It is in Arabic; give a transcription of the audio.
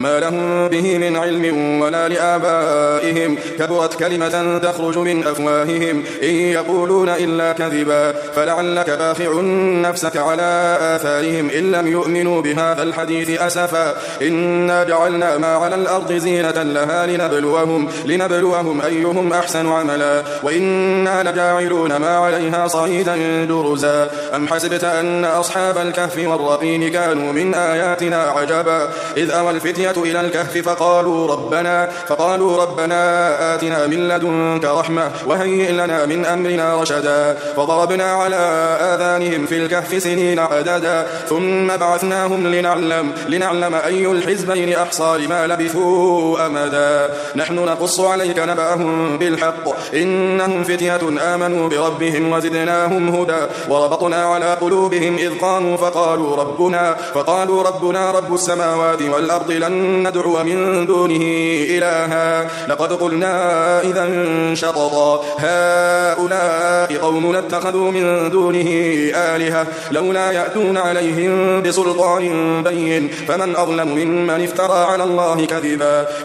ما لهم به من علم ولا لآبائهم كبرت كلمة تخرج من أفواههم إن يقولون إلا كذبا فلعلك باخع نفسك على آثارهم إن لم يؤمنوا بهذا الحديث أسفا إنا جعلنا ما على الأرض زينة لها لنبلوهم أيهم أحسن عملا وإنا لجاعلون ما عليها صعيدا جرزا أم حسبت أن أصحاب الكهف والرقيم كانوا من آياتنا عجبا إذ أوى الفتية إلى الكهف فقالوا ربنا آتنا من لدنك رحمة وهيئ لنا من أمرنا رشدا فضربنا على آذانهم في الكهف سنين عددا ثم بعثناهم لنعلم أي الحزبين أحصى لما لبثوا أمدا نحن نقص عليك نبأهم بالحق إنهم فتية آمنوا بربهم وزدناهم هدى وربطنا على قلوبهم إذ قاموا فقالوا ربنا رب السماوات والأرض لن ندعو من دونه إلها لقد قلنا إذا شططا هؤلاء قومنا اتخذوا من دونه آلهة لولا يأتون عليهم بسلطان بين فمن أظلم ممن افترى على الله كذبا